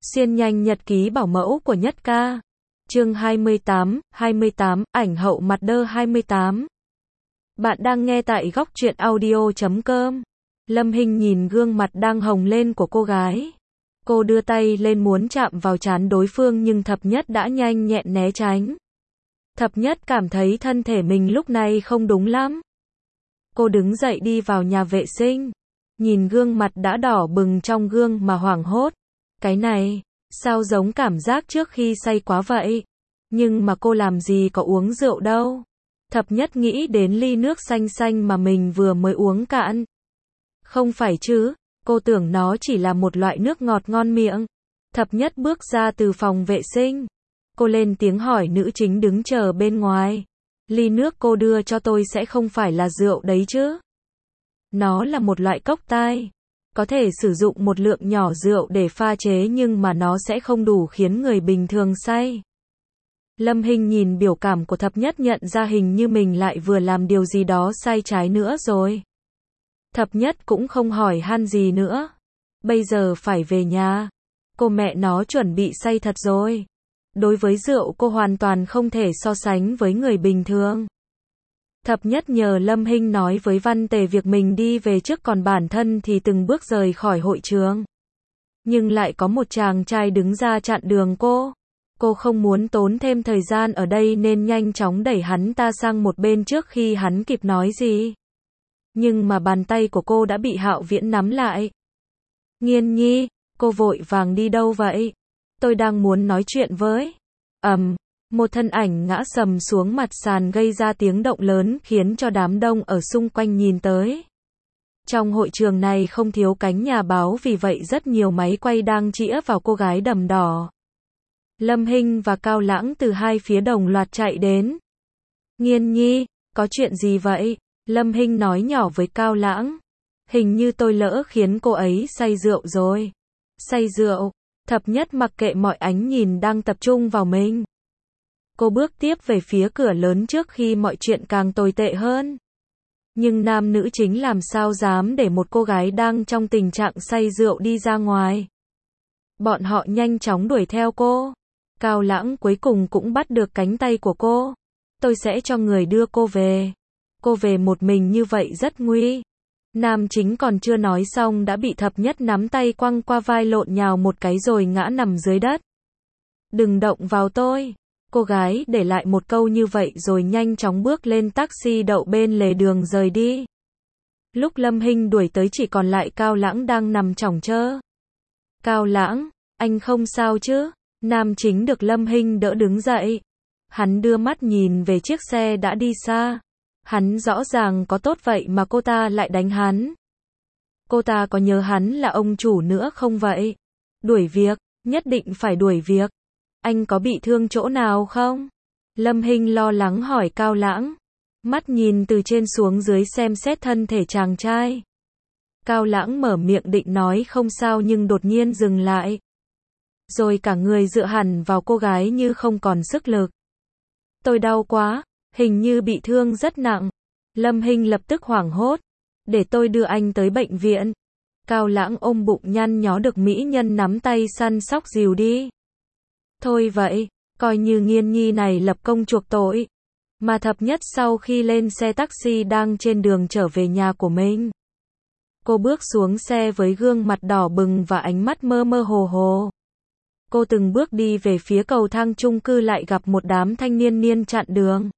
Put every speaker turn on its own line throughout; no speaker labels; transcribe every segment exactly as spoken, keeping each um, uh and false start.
Xuyên nhanh nhật ký bảo mẫu của Nhất Ca. Chương hai mươi tám, hai mươi tám, ảnh hậu mặt đơ hai mươi tám. Bạn đang nghe tại góc truyện audio chấm com. Lâm Hinh nhìn gương mặt đang hồng lên của cô gái. Cô đưa tay lên muốn chạm vào trán đối phương nhưng Thập Nhất đã nhanh nhẹn né tránh. Thập Nhất cảm thấy thân thể mình lúc này không đúng lắm. Cô đứng dậy đi vào nhà vệ sinh. Nhìn gương mặt đã đỏ bừng trong gương mà hoảng hốt. Cái này, sao giống cảm giác trước khi say quá vậy? Nhưng mà cô làm gì có uống rượu đâu. Thập Nhất nghĩ đến ly nước xanh xanh mà mình vừa mới uống cạn. Không phải chứ, cô tưởng nó chỉ là một loại nước ngọt ngon miệng. Thập Nhất bước ra từ phòng vệ sinh. Cô lên tiếng hỏi nữ chính đứng chờ bên ngoài. Ly nước cô đưa cho tôi sẽ không phải là rượu đấy chứ? Nó là một loại cocktail. Có thể sử dụng một lượng nhỏ rượu để pha chế nhưng mà nó sẽ không đủ khiến người bình thường say. Lâm Hinh nhìn biểu cảm của Thập Nhất nhận ra hình như mình lại vừa làm điều gì đó sai trái nữa rồi. Thập Nhất cũng không hỏi han gì nữa. Bây giờ phải về nhà. Cô mẹ nó chuẩn bị say thật rồi. Đối với rượu cô hoàn toàn không thể so sánh với người bình thường. Thập Nhất nhờ Lâm Hinh nói với Văn Tề việc mình đi về trước còn bản thân thì từng bước rời khỏi hội trường. Nhưng lại có một chàng trai đứng ra chặn đường cô. Cô không muốn tốn thêm thời gian ở đây nên nhanh chóng đẩy hắn ta sang một bên trước khi hắn kịp nói gì. Nhưng mà bàn tay của cô đã bị Hạo Viễn nắm lại. Nghiên Nhi, cô vội vàng đi đâu vậy? Tôi đang muốn nói chuyện với. Ầm. Um, Một thân ảnh ngã sầm xuống mặt sàn gây ra tiếng động lớn khiến cho đám đông ở xung quanh nhìn tới. Trong hội trường này không thiếu cánh nhà báo vì vậy rất nhiều máy quay đang chĩa vào cô gái đầm đỏ. Lâm Hinh và Cao Lãng từ hai phía đồng loạt chạy đến. Nghiên Nhi, có chuyện gì vậy? Lâm Hinh nói nhỏ với Cao Lãng. Hình như tôi lỡ khiến cô ấy say rượu rồi. Say rượu? Thập Nhất mặc kệ mọi ánh nhìn đang tập trung vào mình. Cô bước tiếp về phía cửa lớn trước khi mọi chuyện càng tồi tệ hơn. Nhưng nam nữ chính làm sao dám để một cô gái đang trong tình trạng say rượu đi ra ngoài. Bọn họ nhanh chóng đuổi theo cô. Cao Lãng cuối cùng cũng bắt được cánh tay của cô. Tôi sẽ cho người đưa cô về. Cô về một mình như vậy rất nguy. Nam chính còn chưa nói xong đã bị Thập Nhất nắm tay quăng qua vai lộn nhào một cái rồi ngã nằm dưới đất. Đừng động vào tôi. Cô gái để lại một câu như vậy rồi nhanh chóng bước lên taxi đậu bên lề đường rời đi. Lúc Lâm Hinh đuổi tới chỉ còn lại Cao Lãng đang nằm chỏng chơ. Cao Lãng, anh không sao chứ? Nam chính được Lâm Hinh đỡ đứng dậy. Hắn đưa mắt nhìn về chiếc xe đã đi xa. Hắn rõ ràng có tốt vậy mà cô ta lại đánh hắn. Cô ta có nhớ hắn là ông chủ nữa không vậy? Đuổi việc, nhất định phải đuổi việc. Anh có bị thương chỗ nào không? Lâm Hinh lo lắng hỏi Cao Lãng. Mắt nhìn từ trên xuống dưới xem xét thân thể chàng trai. Cao Lãng mở miệng định nói không sao nhưng đột nhiên dừng lại. Rồi cả người dựa hẳn vào cô gái như không còn sức lực. Tôi đau quá, hình như bị thương rất nặng. Lâm Hinh lập tức hoảng hốt. Để tôi đưa anh tới bệnh viện. Cao Lãng ôm bụng nhăn nhó được mỹ nhân nắm tay săn sóc dìu đi. Thôi vậy, coi như Nghiên Nhi này lập công chuộc tội. Mà Thập Nhất sau khi lên xe taxi đang trên đường trở về nhà của mình. Cô bước xuống xe với gương mặt đỏ bừng và ánh mắt mơ mơ hồ hồ. Cô từng bước đi về phía cầu thang chung cư lại gặp một đám thanh niên niên chặn đường.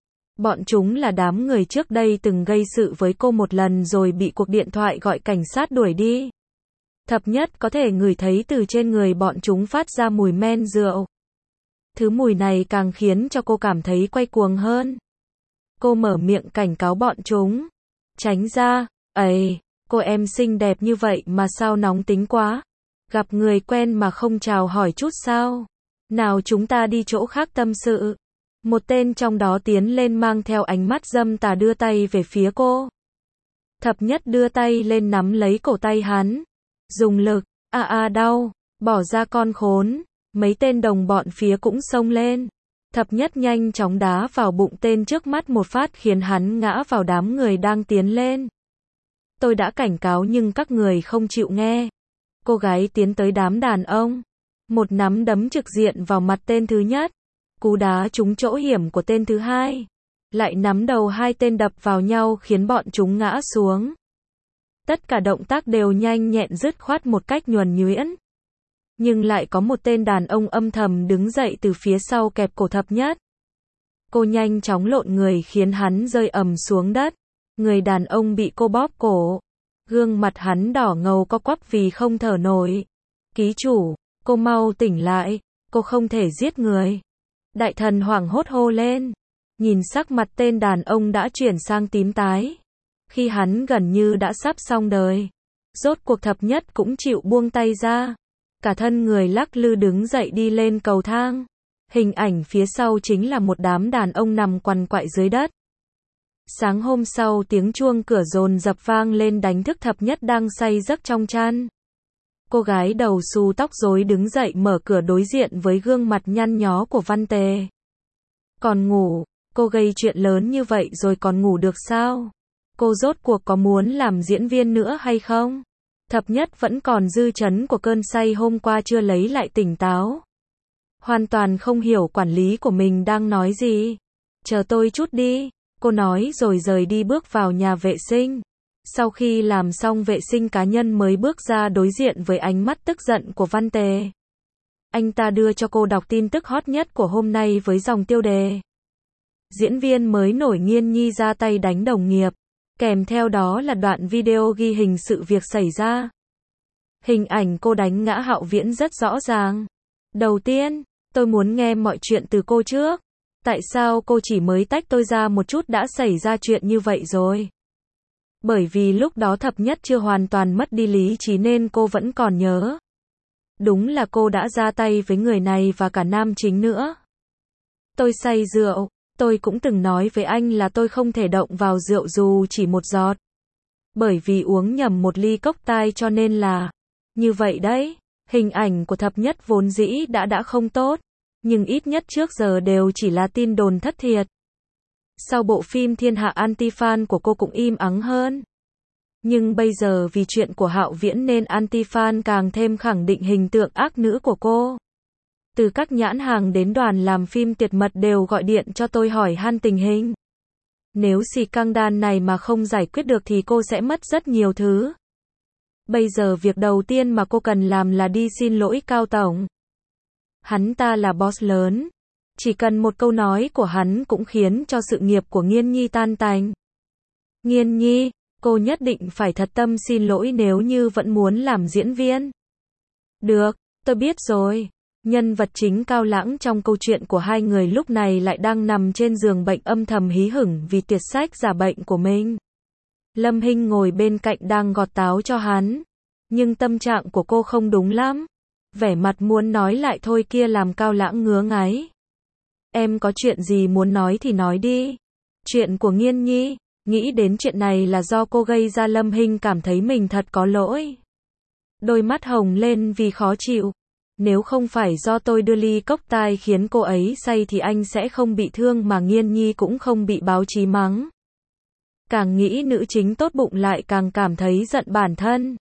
Bọn chúng là đám người trước đây từng gây sự với cô một lần rồi bị cuộc điện thoại gọi cảnh sát đuổi đi. Thập Nhất có thể ngửi thấy từ trên người bọn chúng phát ra mùi men rượu. Thứ mùi này càng khiến cho cô cảm thấy quay cuồng hơn. Cô mở miệng cảnh cáo bọn chúng. Tránh ra, ấy, cô em xinh đẹp như vậy mà sao nóng tính quá. Gặp người quen mà không chào hỏi chút sao. Nào chúng ta đi chỗ khác tâm sự. Một tên trong đó tiến lên mang theo ánh mắt dâm tà đưa tay về phía cô. Thập Nhất đưa tay lên nắm lấy cổ tay hắn. Dùng lực, a a đau, bỏ ra con khốn. Mấy tên đồng bọn phía cũng xông lên. Thập Nhất nhanh chóng đá vào bụng tên trước mắt một phát khiến hắn ngã vào đám người đang tiến lên. Tôi đã cảnh cáo nhưng các người không chịu nghe. Cô gái tiến tới đám đàn ông. Một nắm đấm trực diện vào mặt tên thứ nhất. Cú đá trúng chỗ hiểm của tên thứ hai. Lại nắm đầu hai tên đập vào nhau khiến bọn chúng ngã xuống. Tất cả động tác đều nhanh nhẹn dứt khoát một cách nhuần nhuyễn. Nhưng lại có một tên đàn ông âm thầm đứng dậy từ phía sau kẹp cổ thập nhất. Cô nhanh chóng lộn người khiến hắn rơi ầm xuống đất. Người đàn ông bị cô bóp cổ. Gương mặt hắn đỏ ngầu co quắp vì không thở nổi. Ký chủ, cô mau tỉnh lại, cô không thể giết người. Đại thần hoảng hốt hô lên. Nhìn sắc mặt tên đàn ông đã chuyển sang tím tái. Khi hắn gần như đã sắp xong đời. Rốt cuộc thập nhất cũng chịu buông tay ra. Cả thân người lắc lư đứng dậy đi lên cầu thang. Hình ảnh phía sau chính là một đám đàn ông nằm quằn quại dưới đất. Sáng hôm sau tiếng chuông cửa dồn dập vang lên đánh thức thập nhất đang say giấc trong chăn. Cô gái đầu xù tóc rối đứng dậy mở cửa đối diện với gương mặt nhăn nhó của Văn Tề. Còn ngủ, cô gây chuyện lớn như vậy rồi còn ngủ được sao? Cô rốt cuộc có muốn làm diễn viên nữa hay không? Thập nhất vẫn còn dư chấn của cơn say hôm qua chưa lấy lại tỉnh táo. Hoàn toàn không hiểu quản lý của mình đang nói gì. Chờ tôi chút đi, cô nói rồi rời đi bước vào nhà vệ sinh. Sau khi làm xong vệ sinh cá nhân mới bước ra đối diện với ánh mắt tức giận của Văn Tề. Anh ta đưa cho cô đọc tin tức hot nhất của hôm nay với dòng tiêu đề. Diễn viên mới nổi Nghiên Nhi ra tay đánh đồng nghiệp. Kèm theo đó là đoạn video ghi hình sự việc xảy ra. Hình ảnh cô đánh ngã Hạo Viễn rất rõ ràng. Đầu tiên, tôi muốn nghe mọi chuyện từ cô trước. Tại sao cô chỉ mới tách tôi ra một chút đã xảy ra chuyện như vậy rồi? Bởi vì lúc đó thập nhất chưa hoàn toàn mất đi lý trí nên cô vẫn còn nhớ. Đúng là cô đã ra tay với người này và cả nam chính nữa. Tôi say rượu, tôi cũng từng nói với anh là tôi không thể động vào rượu dù chỉ một giọt. Bởi vì uống nhầm một ly cốc tai cho nên là như vậy đấy. Hình ảnh của thập nhất vốn dĩ đã đã không tốt, nhưng ít nhất trước giờ đều chỉ là tin đồn thất thiệt. Sau bộ phim Thiên Hạ anti-fan của cô cũng im ắng hơn. Nhưng bây giờ vì chuyện của Hạo Viễn nên anti-fan càng thêm khẳng định hình tượng ác nữ của cô. Từ các nhãn hàng đến đoàn làm phim tuyệt mật đều gọi điện cho tôi hỏi han tình hình. Nếu xì căng đan này mà không giải quyết được thì cô sẽ mất rất nhiều thứ. Bây giờ việc đầu tiên mà cô cần làm là đi xin lỗi Cao Tổng. Hắn ta là boss lớn. Chỉ cần một câu nói của hắn cũng khiến cho sự nghiệp của Nghiên Nhi tan tành. Nghiên Nhi, cô nhất định phải thật tâm xin lỗi nếu như vẫn muốn làm diễn viên. Được, tôi biết rồi. Nhân vật chính Cao Lãng trong câu chuyện của hai người lúc này lại đang nằm trên giường bệnh âm thầm hí hửng vì tuyệt sách giả bệnh của mình. Lâm Hinh ngồi bên cạnh đang gọt táo cho hắn. Nhưng tâm trạng của cô không đúng lắm. Vẻ mặt muốn nói lại thôi kia làm Cao Lãng ngứa ngáy. Em có chuyện gì muốn nói thì nói đi. Chuyện của Nghiên Nhi, nghĩ đến chuyện này là do cô gây ra. Lâm Hinh cảm thấy mình thật có lỗi. Đôi mắt hồng lên vì khó chịu. Nếu không phải do tôi đưa ly cốc tai khiến cô ấy say thì anh sẽ không bị thương mà Nghiên Nhi cũng không bị báo chí mắng. Càng nghĩ nữ chính tốt bụng lại càng cảm thấy giận bản thân.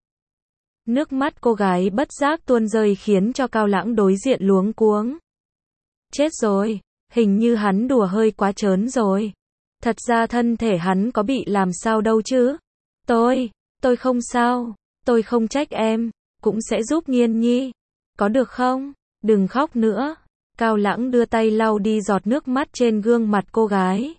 Nước mắt cô gái bất giác tuôn rơi khiến cho Cao Lãng đối diện luống cuống. Chết rồi, hình như hắn đùa hơi quá trớn rồi. Thật ra thân thể hắn có bị làm sao đâu chứ. Tôi, tôi không sao, tôi không trách em, cũng sẽ giúp Nghiên Nhi. Có được không? Đừng khóc nữa. Cao Lãng đưa tay lau đi giọt nước mắt trên gương mặt cô gái.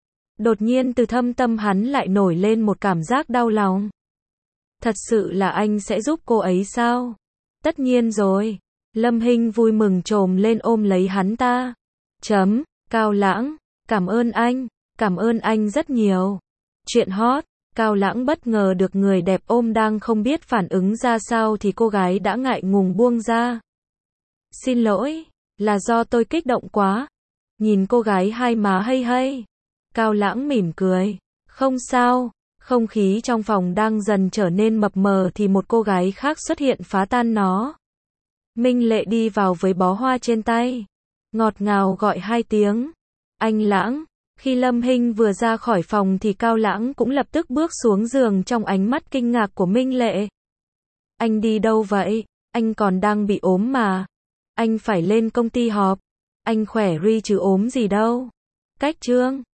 Đột nhiên từ thâm tâm hắn lại nổi lên một cảm giác đau lòng. Thật sự là anh sẽ giúp cô ấy sao? Tất nhiên rồi. Lâm Hinh vui mừng trồm lên ôm lấy hắn ta. Chấm, Cao Lãng, cảm ơn anh, cảm ơn anh rất nhiều. Chuyện hot, Cao Lãng bất ngờ được người đẹp ôm đang không biết phản ứng ra sao thì cô gái đã ngại ngùng buông ra. Xin lỗi, là do tôi kích động quá. Nhìn cô gái hai má hây hây. Cao Lãng mỉm cười. Không sao, không khí trong phòng đang dần trở nên mập mờ thì một cô gái khác xuất hiện phá tan nó. Minh Lệ đi vào với bó hoa trên tay. Ngọt ngào gọi hai tiếng. Anh Lãng. Khi Lâm Hinh vừa ra khỏi phòng thì Cao Lãng cũng lập tức bước xuống giường trong ánh mắt kinh ngạc của Minh Lệ. Anh đi đâu vậy? Anh còn đang bị ốm mà. Anh phải lên công ty họp. Anh khỏe ri chứ ốm gì đâu. Cách Trương.